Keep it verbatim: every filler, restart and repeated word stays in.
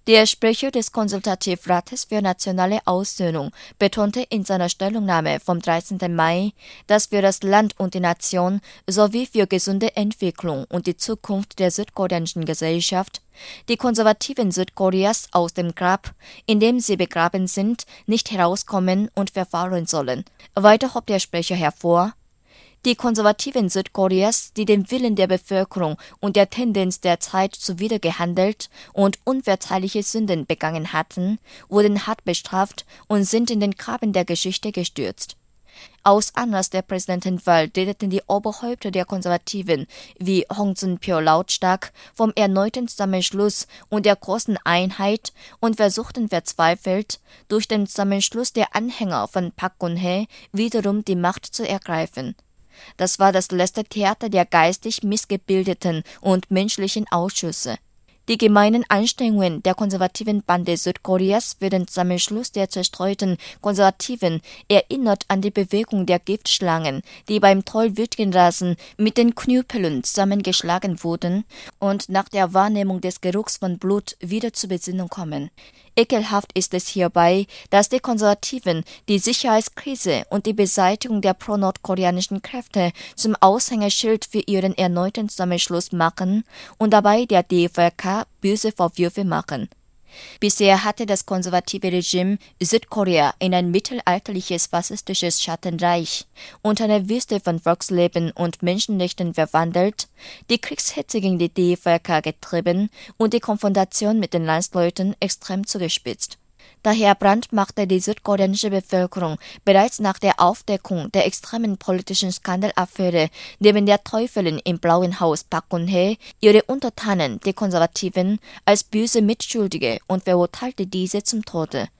Der Sprecher des Konsultativrates für nationale Aussöhnung betonte in seiner Stellungnahme vom dreizehnten Mai, dass für das Land und die Nation sowie für gesunde Entwicklung und die Zukunft der südkoreanischen Gesellschaft die Konservativen Südkoreas aus dem Grab, in dem sie begraben sind, nicht herauskommen und verfaulen sollen. Weiter hob der Sprecher hervor: Die Konservativen Südkoreas, die dem Willen der Bevölkerung und der Tendenz der Zeit zuwider gehandelt und unverzeihliche Sünden begangen hatten, wurden hart bestraft und sind in den Graben der Geschichte gestürzt. Aus Anlass der Präsidentenwahl redeten die Oberhäupter der Konservativen wie Hong Jun-pyo lautstark vom erneuten Zusammenschluss und der großen Einheit und versuchten verzweifelt, durch den Zusammenschluss der Anhänger von Park Geun-hye wiederum die Macht zu ergreifen. Das war das letzte Theater der geistig missgebildeten und menschlichen Ausschüsse. Die gemeinen Anstrengungen der konservativen Bande Südkoreas für den Zusammenschluss der zerstreuten Konservativen erinnert an die Bewegung der Giftschlangen, die beim Tollwütgenrasen mit den Knüppeln zusammengeschlagen wurden und nach der Wahrnehmung des Geruchs von Blut wieder zur Besinnung kommen. Ekelhaft ist es hierbei, dass die Konservativen die Sicherheitskrise und die Beseitigung der pro-nordkoreanischen Kräfte zum Aushängeschild für ihren erneuten Zusammenschluss machen und dabei der D V K böse Vorwürfe machen. Bisher hatte das konservative Regime Südkorea in ein mittelalterliches faschistisches Schattenreich und eine Wüste von Volksleben und Menschenrechten verwandelt, die Kriegshetze gegen die D V K getrieben und die Konfrontation mit den Landsleuten extrem zugespitzt. Daher brandmachte die südkoreanische Bevölkerung bereits nach der Aufdeckung der extremen politischen Skandalaffäre neben der Teufelin im Blauen Haus Park Geun-hye ihre Untertanen, die Konservativen, als böse Mitschuldige und verurteilte diese zum Tode.